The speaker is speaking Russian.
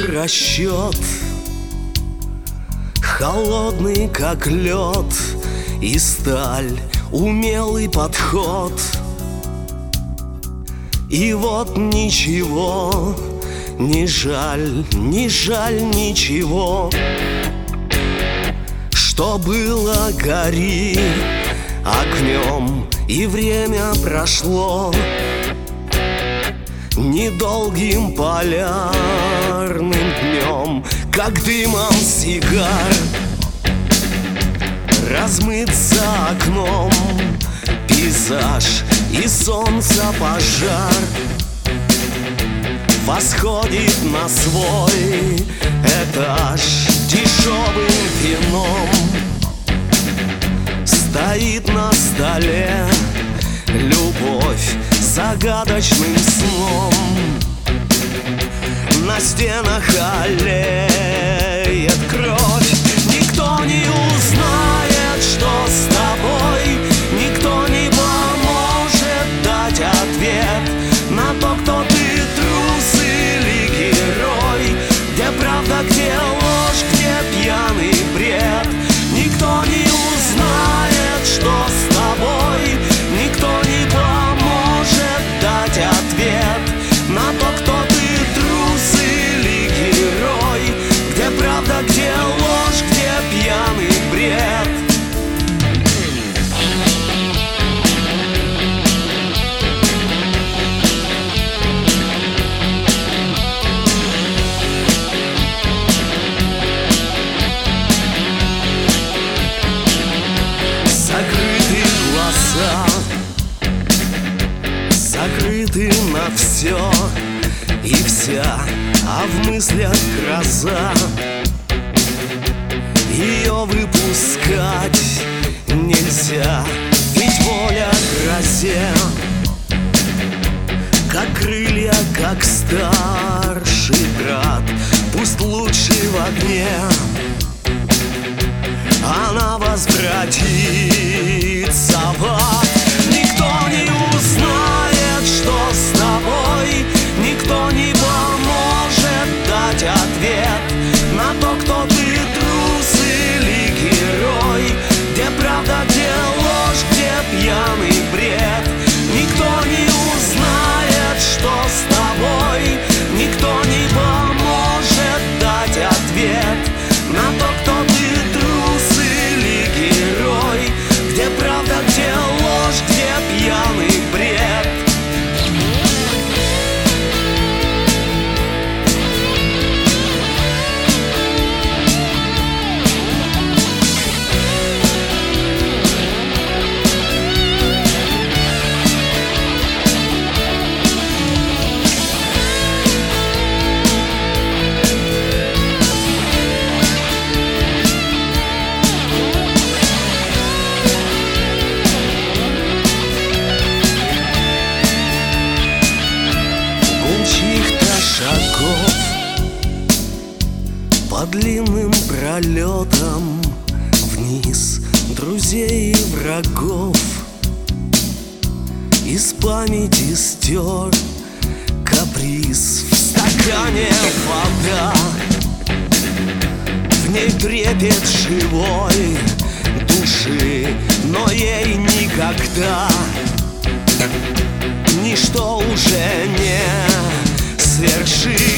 расчет, холодный как лед и сталь, умелый подход. И вот ничего, не жаль, не жаль ничего, что было, гори огнем, и время прошло недолгим полярным днем, как дымом сигар размыт за окном пейзаж и солнца пожар восходит на свой этаж дешевым вином. Стоит на столе любовь загадочным сном. На стенах аллеет кровь. Никто не узнает, что с тобой. Никто не поможет дать ответ на то, кто ты, трус или герой. Где правда, где ложь, где пьяный бред. Никто не узнает, что с тобой. Никто не поможет дать ответ на то, кто ты, трус или герой. Где правда, где ложь, где пьяный бред. Закрыты глаза, закрыты на все и вся, а в мыслях гроза. Ее выпускать нельзя, ведь воля грозе, как крылья, как старший брат. Пусть лучше в огне она возвратится в ад. Никто не узнает, что с тобой. Никто не поможет дать ответ на то, кто ты, трус или герой. Где правда, где ложь, где пьяный бред. Никто не узнает, что с тобой. Никто не поможет дать ответ на то, кто ты, трус или герой. Где правда, где ложь, где пьяный бред. По длинным пролетам вниз друзей и врагов из памяти стер каприз. В стакане вода, в ней трепет живой души, но ей никогда ничто уже не свершит.